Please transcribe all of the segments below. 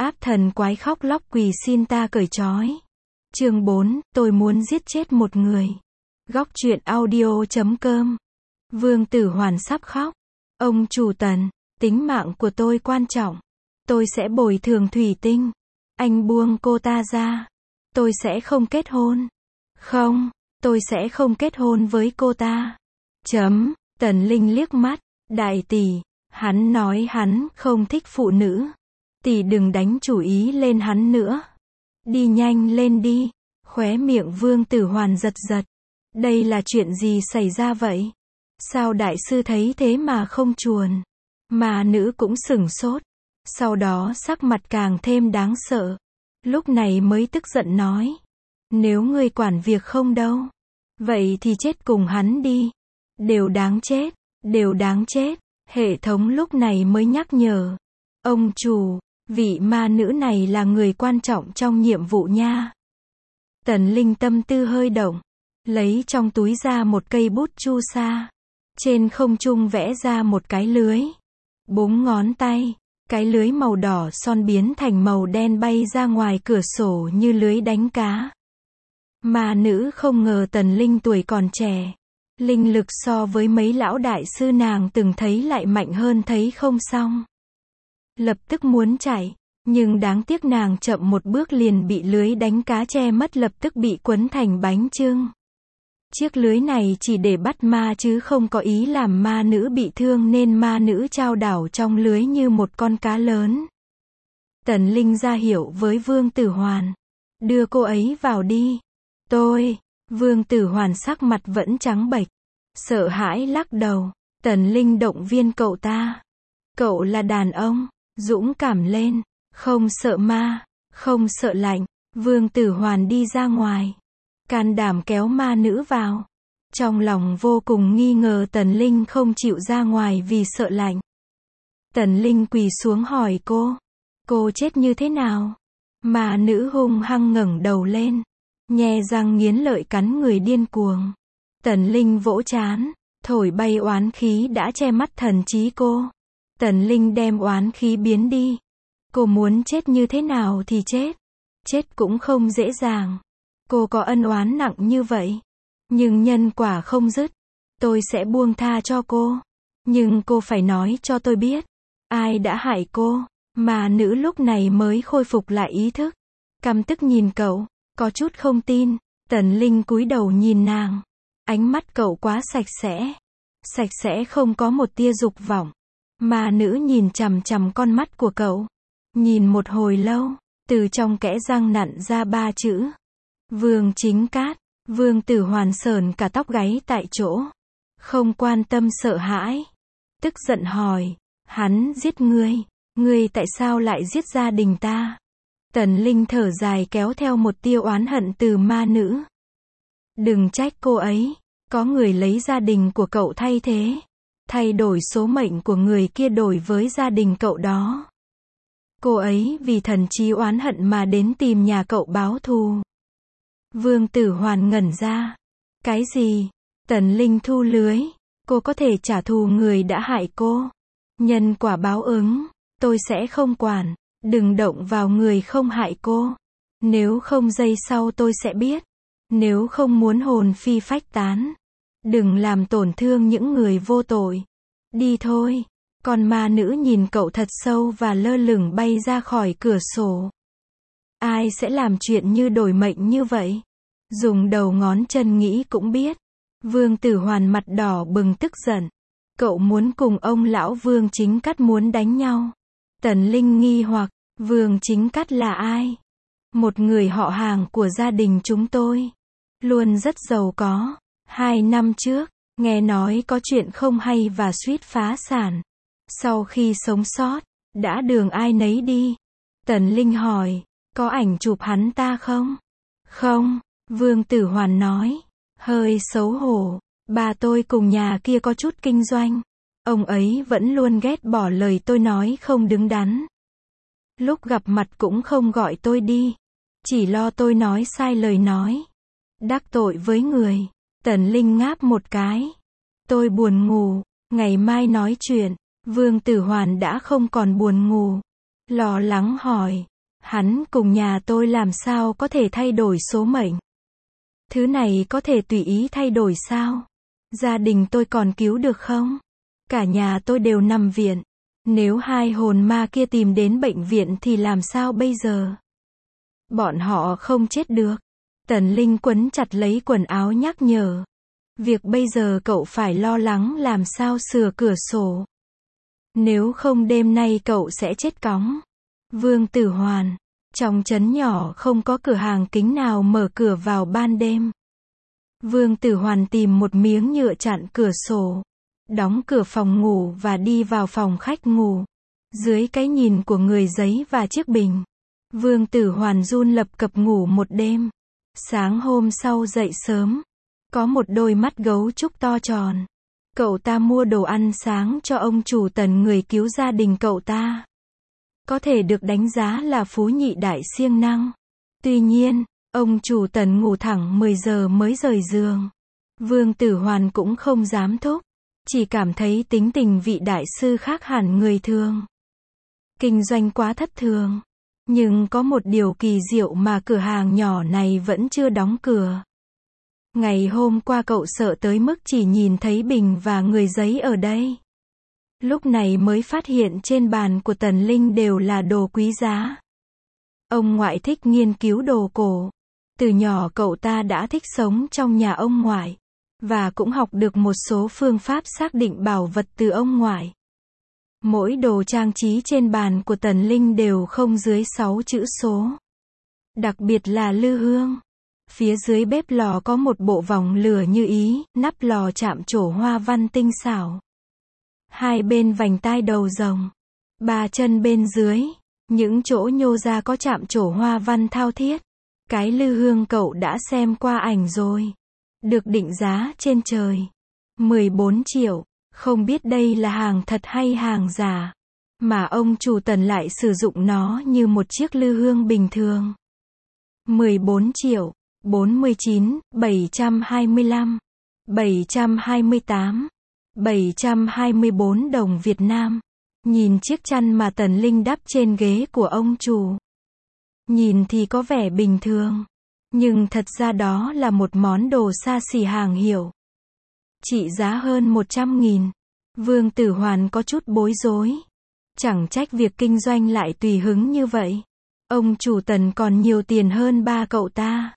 Áp thần quái khóc lóc quỳ xin ta cởi trói. Chương 4, tôi muốn giết chết một người. Góc truyện audio.com. Vương Tử Hoàn sắp khóc. Ông chủ Tần, tính mạng của tôi quan trọng. Tôi sẽ bồi thường thủy tinh. Anh buông cô ta ra. Tôi sẽ không kết hôn. Không, tôi sẽ không kết hôn với cô ta. Tần Linh liếc mắt. Đại tỷ, hắn nói hắn không thích phụ nữ. Tỷ đừng đánh chủ ý lên hắn nữa. Đi nhanh lên đi. Khóe miệng Vương Tử Hoàn giật giật. Đây là chuyện gì xảy ra vậy? Sao đại sư thấy thế mà không chuồn? Mà nữ cũng sửng sốt. Sau đó sắc mặt càng thêm đáng sợ. Lúc này mới tức giận nói. Nếu ngươi quản việc không đâu. Vậy thì chết cùng hắn đi. Đều đáng chết. Đều đáng chết. Hệ thống lúc này mới nhắc nhở. Ông chủ, vị ma nữ này là người quan trọng trong nhiệm vụ nha. Tần Linh tâm tư hơi động. Lấy trong túi ra một cây bút chu sa. Trên không trung vẽ ra một cái lưới. 4 ngón tay. Cái lưới màu đỏ son biến thành màu đen bay ra ngoài cửa sổ như lưới đánh cá. Ma nữ không ngờ Tần Linh tuổi còn trẻ. Linh lực so với mấy lão đại sư nàng từng thấy lại mạnh hơn thấy không xong. Lập tức muốn chạy. Nhưng đáng tiếc nàng chậm một bước liền bị lưới đánh cá che mất, lập tức bị quấn thành bánh chưng. Chiếc lưới này chỉ để bắt ma chứ không có ý làm ma nữ bị thương, nên ma nữ chao đảo trong lưới như một con cá lớn. Tần Linh ra hiệu với Vương Tử Hoàn. Đưa cô ấy vào đi. Vương Tử Hoàn sắc mặt vẫn trắng bệch. Sợ hãi lắc đầu. Tần Linh động viên cậu ta. Cậu là đàn ông. Dũng cảm lên. Không sợ ma. Không sợ lạnh. Vương Tử Hoàn đi ra ngoài. Can đảm kéo ma nữ vào. Trong lòng vô cùng nghi ngờ Tần Linh không chịu ra ngoài vì sợ lạnh. Tần Linh quỳ xuống hỏi cô. Cô chết như thế nào? Ma nữ hung hăng ngẩng đầu lên. Nhe răng nghiến lợi cắn người điên cuồng. Tần Linh vỗ trán. Thổi bay oán khí đã che mắt thần trí cô. Tần Linh đem oán khí biến đi. Cô muốn chết như thế nào thì chết. Chết cũng không dễ dàng. Cô có ân oán nặng như vậy. Nhưng nhân quả không dứt. Tôi sẽ buông tha cho cô. Nhưng cô phải nói cho tôi biết. Ai đã hại cô? Mà nữ lúc này mới khôi phục lại ý thức. Căm tức nhìn cậu. Có chút không tin. Tần Linh cúi đầu nhìn nàng. Ánh mắt cậu quá sạch sẽ. Sạch sẽ không có một tia dục vọng. Mà nữ nhìn chằm chằm con mắt của cậu. Nhìn một hồi lâu. Từ trong kẽ răng nặn ra 3 chữ. Vương Chính Cát. Vương Tử Hoàn sờn cả tóc gáy tại chỗ. Không quan tâm sợ hãi. Tức giận hỏi. Hắn giết ngươi. Ngươi tại sao lại giết gia đình ta? Tần Linh thở dài kéo theo một tia oán hận từ ma nữ. Đừng trách cô ấy. Có người lấy gia đình của cậu thay thế. Thay đổi số mệnh của người kia đổi với gia đình cậu đó. Cô ấy vì thần trí oán hận mà đến tìm nhà cậu báo thù. Vương Tử Hoàn ngẩn ra. Cái gì? Tần Linh thu lưới. Cô có thể trả thù người đã hại cô. Nhân quả báo ứng. Tôi sẽ không quản. Đừng động vào người không hại cô. Nếu không giây sau tôi sẽ biết. Nếu không muốn hồn phi phách tán. Đừng làm tổn thương những người vô tội. Đi thôi. Con ma nữ nhìn cậu thật sâu và lơ lửng bay ra khỏi cửa sổ. Ai sẽ làm chuyện như đổi mệnh như vậy? Dùng đầu ngón chân nghĩ cũng biết. Vương Tử Hoàn mặt đỏ bừng tức giận. Cậu muốn cùng ông lão Vương Chính Cát muốn đánh nhau. Tần Linh nghi hoặc. Vương Chính Cát là ai? Một người họ hàng của gia đình chúng tôi. Luôn rất giàu có. 2 năm trước, nghe nói có chuyện không hay và suýt phá sản. Sau khi sống sót, đã đường ai nấy đi. Tần Linh hỏi, có ảnh chụp hắn ta không? Không, Vương Tử Hoàn nói. Hơi xấu hổ, bà tôi cùng nhà kia có chút kinh doanh. Ông ấy vẫn luôn ghét bỏ lời tôi nói không đứng đắn. Lúc gặp mặt cũng không gọi tôi đi. Chỉ lo tôi nói sai lời nói. Đắc tội với người. Tần Linh ngáp một cái. Tôi buồn ngủ, ngày mai nói chuyện. Vương Tử Hoàn đã không còn buồn ngủ. Lo lắng hỏi, Hắn cùng nhà tôi làm sao có thể thay đổi số mệnh? Thứ này có thể tùy ý thay đổi sao? Gia đình tôi còn cứu được không? Cả nhà tôi đều nằm viện. Nếu hai hồn ma kia tìm đến bệnh viện thì làm sao bây giờ? Bọn họ không chết được. Tần Linh quấn chặt lấy quần áo nhắc nhở. Việc bây giờ cậu phải lo lắng làm sao sửa cửa sổ. Nếu không đêm nay cậu sẽ chết cóng. Vương Tử Hoàn. Trong trấn nhỏ không có cửa hàng kính nào mở cửa vào ban đêm. Vương Tử Hoàn tìm một miếng nhựa chặn cửa sổ. Đóng cửa phòng ngủ và đi vào phòng khách ngủ. Dưới cái nhìn của người giấy và chiếc bình. Vương Tử Hoàn run lập cập ngủ một đêm. Sáng hôm sau dậy sớm. Có một đôi mắt gấu trúc to tròn. Cậu ta mua đồ ăn sáng cho ông chủ Tần, người cứu gia đình cậu ta. Có thể được đánh giá là phú nhị đại siêng năng. Tuy nhiên, ông chủ Tần ngủ thẳng 10 giờ mới rời giường. Vương Tử Hoàn cũng không dám thúc. Chỉ cảm thấy tính tình vị đại sư khác hẳn người thường. Kinh doanh quá thất thường. Nhưng có một điều kỳ diệu mà cửa hàng nhỏ này vẫn chưa đóng cửa. Ngày hôm qua cậu sợ tới mức chỉ nhìn thấy bình và người giấy ở đây. Lúc này mới phát hiện trên bàn của Tần Linh đều là đồ quý giá. Ông ngoại thích nghiên cứu đồ cổ. Từ nhỏ cậu ta đã thích sống trong nhà ông ngoại. Và cũng học được một số phương pháp xác định bảo vật từ ông ngoại. Mỗi đồ trang trí trên bàn của Tần Linh đều không dưới 6 chữ số. Đặc biệt là lư hương. Phía dưới bếp lò có một bộ vòng lửa như ý, nắp lò chạm trổ hoa văn tinh xảo. Hai bên vành tai đầu rồng. Ba chân bên dưới. Những chỗ nhô ra có chạm trổ hoa văn thao thiết. Cái lư hương cậu đã xem qua ảnh rồi. Được định giá trên trời. 14 triệu. Không biết đây là hàng thật hay hàng giả. Mà ông chủ Tần lại sử dụng nó như một chiếc lư hương bình thường. 14 triệu. 49, 725, 728, 724 đồng Việt Nam. Nhìn chiếc chăn mà Tần Linh đắp trên ghế của ông chủ. Nhìn thì có vẻ bình thường. Nhưng thật ra đó là một món đồ xa xỉ hàng hiệu. Trị giá hơn 100.000. Vương Tử Hoàn có chút bối rối. Chẳng trách việc kinh doanh lại tùy hứng như vậy. Ông chủ Tần còn nhiều tiền hơn ba cậu ta.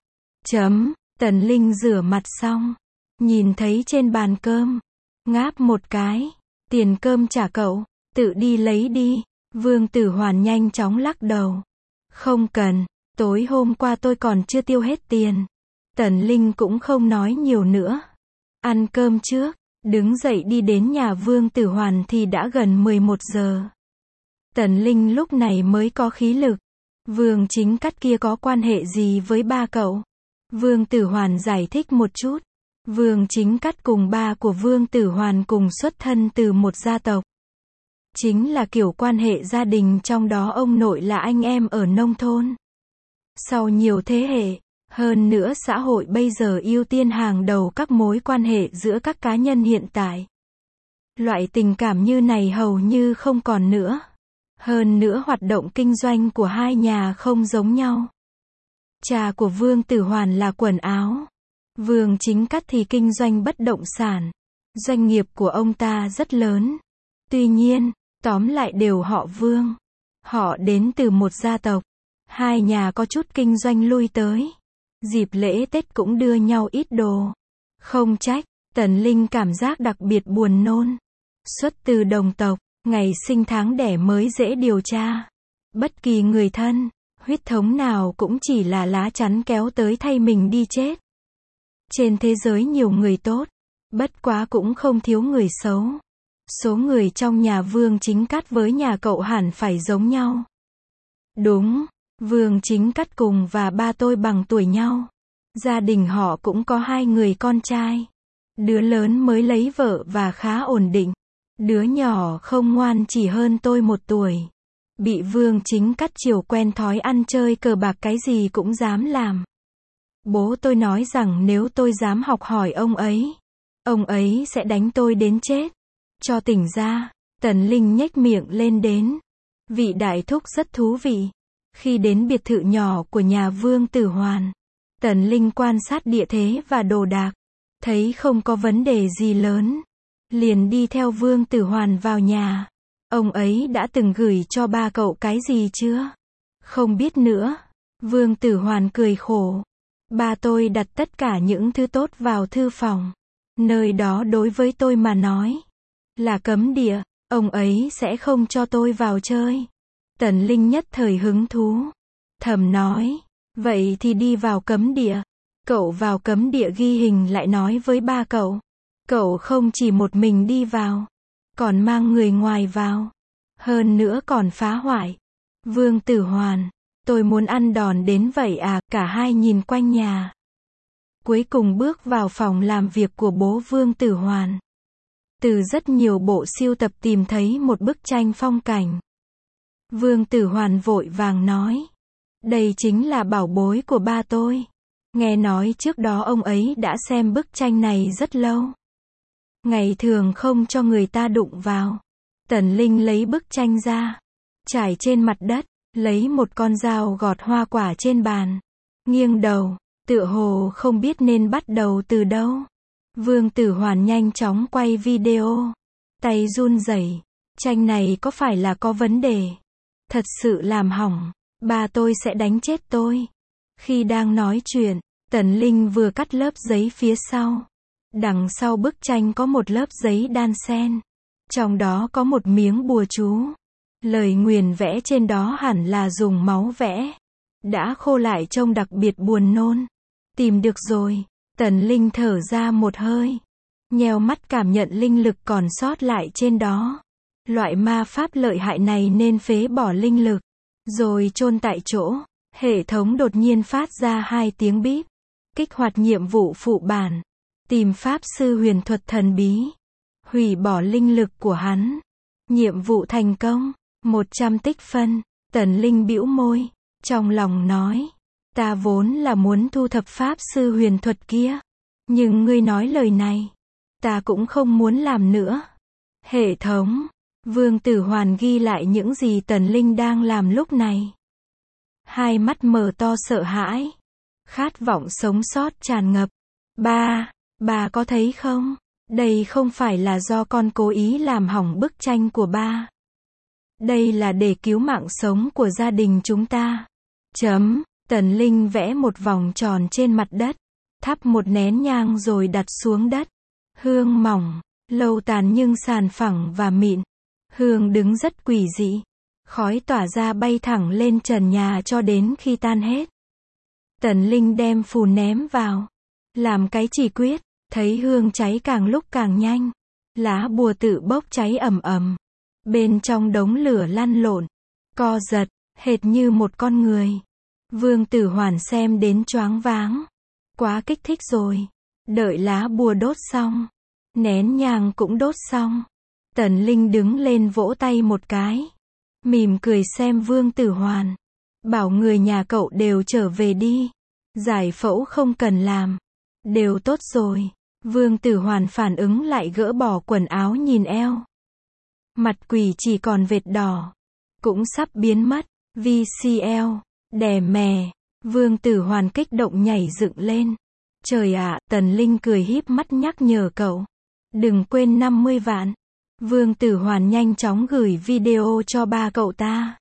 Tần Linh rửa mặt xong. Nhìn thấy trên bàn cơm. Ngáp một cái. Tiền cơm trả cậu. Tự đi lấy đi. Vương Tử Hoàn nhanh chóng lắc đầu. Không cần. Tối hôm qua tôi còn chưa tiêu hết tiền. Tần Linh cũng không nói nhiều nữa. Ăn cơm trước. Đứng dậy đi đến nhà Vương Tử Hoàn thì đã gần 11 giờ. Tần Linh lúc này mới có khí lực. Vương Chính Cắt kia có quan hệ gì với ba cậu? Vương Tử Hoàn giải thích một chút. Vương Chính Cắt cùng ba của Vương Tử Hoàn cùng xuất thân từ một gia tộc. Chính là kiểu quan hệ gia đình, trong đó ông nội là anh em ở nông thôn. Sau nhiều thế hệ, hơn nữa xã hội bây giờ ưu tiên hàng đầu các mối quan hệ giữa các cá nhân hiện tại. Loại tình cảm như này hầu như không còn nữa. Hơn nữa hoạt động kinh doanh của hai nhà không giống nhau. Cha của Vương Tử Hoàn là quần áo. Vương Chính Cắt thì kinh doanh bất động sản. Doanh nghiệp của ông ta rất lớn. Tuy nhiên, tóm lại đều họ Vương. Họ đến từ một gia tộc. Hai nhà có chút kinh doanh lui tới. Dịp lễ Tết cũng đưa nhau ít đồ. Không trách, Tần Linh cảm giác đặc biệt buồn nôn. Xuất từ đồng tộc, ngày sinh tháng đẻ mới dễ điều tra. Bất kỳ người thân, huyết thống nào cũng chỉ là lá chắn kéo tới thay mình đi chết. Trên thế giới nhiều người tốt, bất quá cũng không thiếu người xấu. Số người trong nhà Vương Chính Cắt với nhà cậu hẳn phải giống nhau. Đúng, Vương Chính Cắt cùng và ba tôi bằng tuổi nhau. Gia đình họ cũng có 2 người con trai. Đứa lớn mới lấy vợ và khá ổn định. Đứa nhỏ không ngoan chỉ hơn tôi 1 tuổi. Bị Vương Chính Cắt chiều quen thói ăn chơi cờ bạc, cái gì cũng dám làm. Bố tôi nói rằng nếu tôi dám học hỏi ông ấy sẽ đánh tôi đến chết. Cho tỉnh ra, Tần Linh nhếch miệng lên đến. Vị đại thúc rất thú vị. Khi đến biệt thự nhỏ của nhà Vương Tử Hoàn, Tần Linh quan sát địa thế và đồ đạc, thấy không có vấn đề gì lớn, liền đi theo Vương Tử Hoàn vào nhà. Ông ấy đã từng gửi cho ba cậu cái gì chưa? Không biết nữa. Vương Tử Hoàn cười khổ. Ba tôi đặt tất cả những thứ tốt vào thư phòng. Nơi đó đối với tôi mà nói là cấm địa, ông ấy sẽ không cho tôi vào chơi. Tần Linh nhất thời hứng thú, thầm nói, vậy thì đi vào cấm địa. Cậu vào cấm địa ghi hình lại nói với ba cậu. Cậu không chỉ một mình đi vào, còn mang người ngoài vào. Hơn nữa còn phá hoại. Vương Tử Hoàn, tôi muốn ăn đòn đến vậy à? Cả hai nhìn quanh nhà. Cuối cùng bước vào phòng làm việc của bố Vương Tử Hoàn. Từ rất nhiều bộ sưu tập tìm thấy một bức tranh phong cảnh. Vương Tử Hoàn vội vàng nói, đây chính là bảo bối của ba tôi. Nghe nói trước đó ông ấy đã xem bức tranh này rất lâu. Ngày thường không cho người ta đụng vào. Tần Linh lấy bức tranh ra, trải trên mặt đất, lấy một con dao gọt hoa quả trên bàn, nghiêng đầu, tựa hồ không biết nên bắt đầu từ đâu. Vương Tử Hoàn nhanh chóng quay video, tay run rẩy. Tranh này có phải là có vấn đề? Thật sự làm hỏng, ba tôi sẽ đánh chết tôi. Khi đang nói chuyện, Tần Linh vừa cắt lớp giấy phía sau. Đằng sau bức tranh có một lớp giấy đan xen. Trong đó có một miếng bùa chú. Lời nguyền vẽ trên đó hẳn là dùng máu vẽ. Đã khô lại trông đặc biệt buồn nôn. Tìm được rồi. Tần Linh thở ra một hơi. Nheo mắt cảm nhận linh lực còn sót lại trên đó. Loại ma pháp lợi hại này nên phế bỏ linh lực. Rồi chôn tại chỗ. Hệ thống đột nhiên phát ra 2 tiếng bíp. Kích hoạt nhiệm vụ phụ bản. Tìm pháp sư huyền thuật thần bí. Hủy bỏ linh lực của hắn. Nhiệm vụ thành công. 100 tích phân. Tần Linh bĩu môi. Trong lòng nói. Ta vốn là muốn thu thập pháp sư huyền thuật kia. Nhưng ngươi nói lời này. Ta cũng không muốn làm nữa. Hệ thống. Vương Tử Hoàn ghi lại những gì Tần Linh đang làm lúc này. Hai mắt mở to sợ hãi. Khát vọng sống sót tràn ngập. Bà có thấy không? Đây không phải là do con cố ý làm hỏng bức tranh của ba. Đây là để cứu mạng sống của gia đình chúng ta. Tần Linh vẽ một vòng tròn trên mặt đất. Thắp một nén nhang rồi đặt xuống đất. Hương mỏng, lâu tàn nhưng sàn phẳng và mịn. Hương đứng rất quỷ dị. Khói tỏa ra bay thẳng lên trần nhà cho đến khi tan hết. Tần Linh đem phù ném vào. Làm cái chỉ quyết. Thấy hương cháy càng lúc càng nhanh. Lá bùa tự bốc cháy ầm ầm. Bên trong đống lửa lăn lộn. Co giật, hệt như một con người. Vương Tử Hoàn xem đến choáng váng. Quá kích thích rồi. Đợi lá bùa đốt xong. Nén nhang cũng đốt xong. Tần Linh đứng lên vỗ tay một cái. Mỉm cười xem Vương Tử Hoàn. Bảo người nhà cậu đều trở về đi. Giải phẫu không cần làm. Đều tốt rồi. Vương Tử Hoàn phản ứng lại gỡ bỏ quần áo nhìn eo. Mặt quỷ chỉ còn vệt đỏ. Cũng sắp biến mất. VCL. Đè mè. Vương Tử Hoàn kích động nhảy dựng lên. Trời ạ, Tần Linh cười híp mắt nhắc nhở cậu. Đừng quên 50 vạn. Vương Tử Hoàn nhanh chóng gửi video cho ba cậu ta.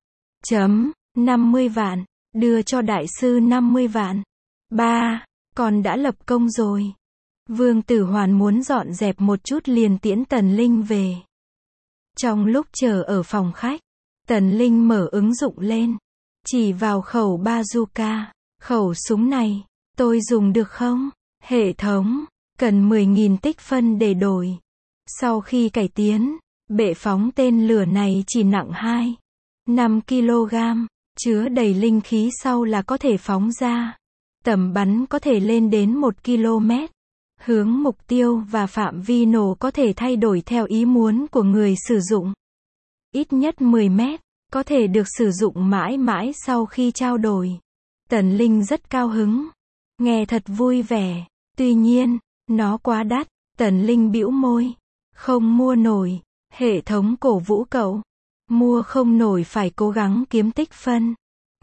50 vạn. Đưa cho đại sư 50 vạn. Ba, con đã lập công rồi. Vương Tử Hoàn muốn dọn dẹp một chút liền tiễn Tần Linh về. Trong lúc chờ ở phòng khách, Tần Linh mở ứng dụng lên. Chỉ vào khẩu bazooka. Khẩu súng này, tôi dùng được không? Hệ thống, cần 10.000 tích phân để đổi. Sau khi cải tiến, bệ phóng tên lửa này chỉ nặng 5 kg, chứa đầy linh khí sau là có thể phóng ra. Tầm bắn có thể lên đến 1 km. Hướng mục tiêu và phạm vi nổ có thể thay đổi theo ý muốn của người sử dụng. Ít nhất 10 mét, có thể được sử dụng mãi mãi sau khi trao đổi. Tần Linh rất cao hứng. Nghe thật vui vẻ. Tuy nhiên, nó quá đắt. Tần Linh bĩu môi. Không mua nổi. Hệ thống cổ vũ cậu. Mua không nổi phải cố gắng kiếm tích phân.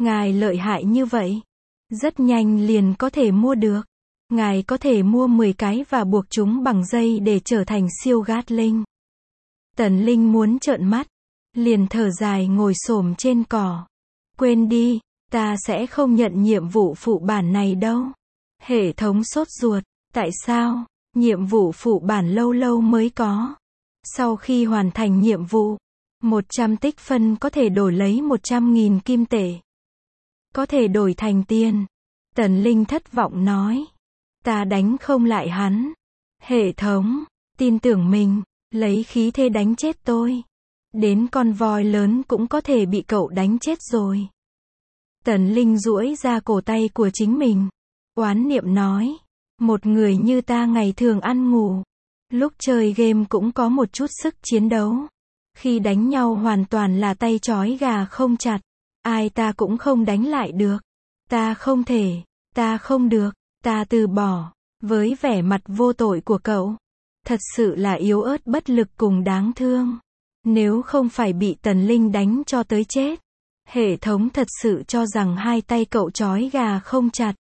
Ngài lợi hại như vậy. Rất nhanh liền có thể mua được. Ngài có thể mua 10 cái và buộc chúng bằng dây để trở thành siêu Gatling. Tần Linh muốn trợn mắt. Liền thở dài ngồi xổm trên cỏ. Quên đi, ta sẽ không nhận nhiệm vụ phụ bản này đâu. Hệ thống sốt ruột. Tại sao? Nhiệm vụ phụ bản lâu lâu mới có. Sau khi hoàn thành nhiệm vụ, 100 tích phân có thể đổi lấy 100.000 kim tệ. Có thể đổi thành tiền. Tần Linh thất vọng nói. Ta đánh không lại hắn. Hệ thống, tin tưởng mình, lấy khí thế đánh chết tôi. Đến con voi lớn cũng có thể bị cậu đánh chết rồi. Tần Linh duỗi ra cổ tay của chính mình. Oán niệm nói. Một người như ta ngày thường ăn ngủ. Lúc chơi game cũng có một chút sức chiến đấu. Khi đánh nhau hoàn toàn là tay trói gà không chặt. Ai ta cũng không đánh lại được. Ta không thể. Ta không được. Ta từ bỏ. Với vẻ mặt vô tội của cậu. Thật sự là yếu ớt bất lực cùng đáng thương. Nếu không phải bị Tần Linh đánh cho tới chết. Hệ thống thật sự cho rằng hai tay cậu trói gà không chặt.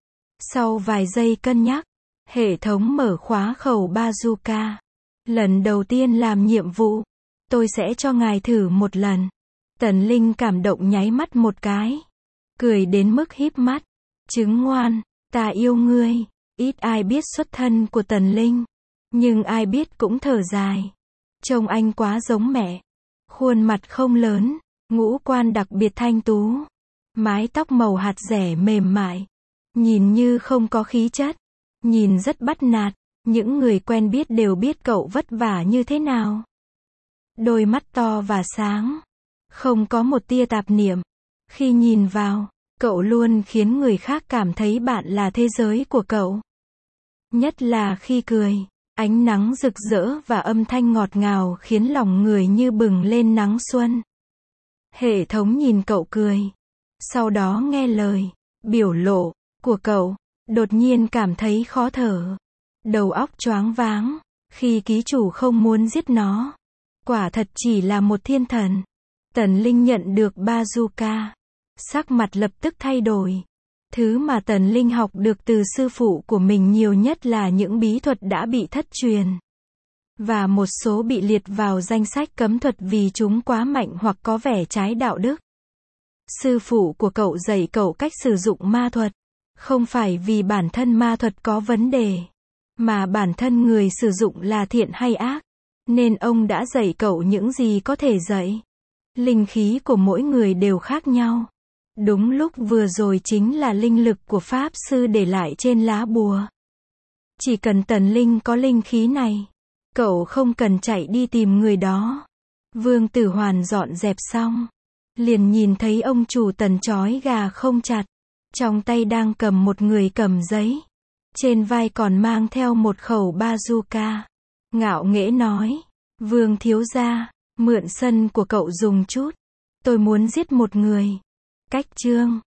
Sau vài giây cân nhắc, hệ thống mở khóa khẩu bazooka. Lần đầu tiên làm nhiệm vụ, tôi sẽ cho ngài thử một lần. Tần Linh cảm động nháy mắt một cái. Cười đến mức híp mắt. Trứng ngoan, ta yêu ngươi. Ít ai biết xuất thân của Tần Linh. Nhưng ai biết cũng thở dài. Trông anh quá giống mẹ. Khuôn mặt không lớn, ngũ quan đặc biệt thanh tú. Mái tóc màu hạt dẻ mềm mại. Nhìn như không có khí chất. Nhìn rất bắt nạt. Những người quen biết đều biết cậu vất vả như thế nào. Đôi mắt to và sáng. Không có một tia tạp niệm. Khi nhìn vào, cậu luôn khiến người khác cảm thấy bạn là thế giới của cậu. Nhất là khi cười. Ánh nắng rực rỡ và âm thanh ngọt ngào khiến lòng người như bừng lên nắng xuân. Hệ thống nhìn cậu cười. Sau đó nghe lời, biểu lộ của cậu, đột nhiên cảm thấy khó thở. Đầu óc choáng váng, khi ký chủ không muốn giết nó. Quả thật chỉ là một thiên thần. Tần Linh nhận được bazooka. Sắc mặt lập tức thay đổi. Thứ mà Tần Linh học được từ sư phụ của mình nhiều nhất là những bí thuật đã bị thất truyền. Và một số bị liệt vào danh sách cấm thuật vì chúng quá mạnh hoặc có vẻ trái đạo đức. Sư phụ của cậu dạy cậu cách sử dụng ma thuật. Không phải vì bản thân ma thuật có vấn đề. Mà bản thân người sử dụng là thiện hay ác. Nên ông đã dạy cậu những gì có thể dạy. Linh khí của mỗi người đều khác nhau. Đúng lúc vừa rồi chính là linh lực của Pháp Sư để lại trên lá bùa. Chỉ cần Tần Linh có linh khí này. Cậu không cần chạy đi tìm người đó. Vương Tử Hoàn dọn dẹp xong. Liền nhìn thấy ông chủ Tần trói gà không chặt. Trong tay đang cầm một người cầm giấy. Trên vai còn mang theo một khẩu bazooka. Ngạo nghễ nói. Vương thiếu gia, mượn sân của cậu dùng chút. Tôi muốn giết một người. Cách chương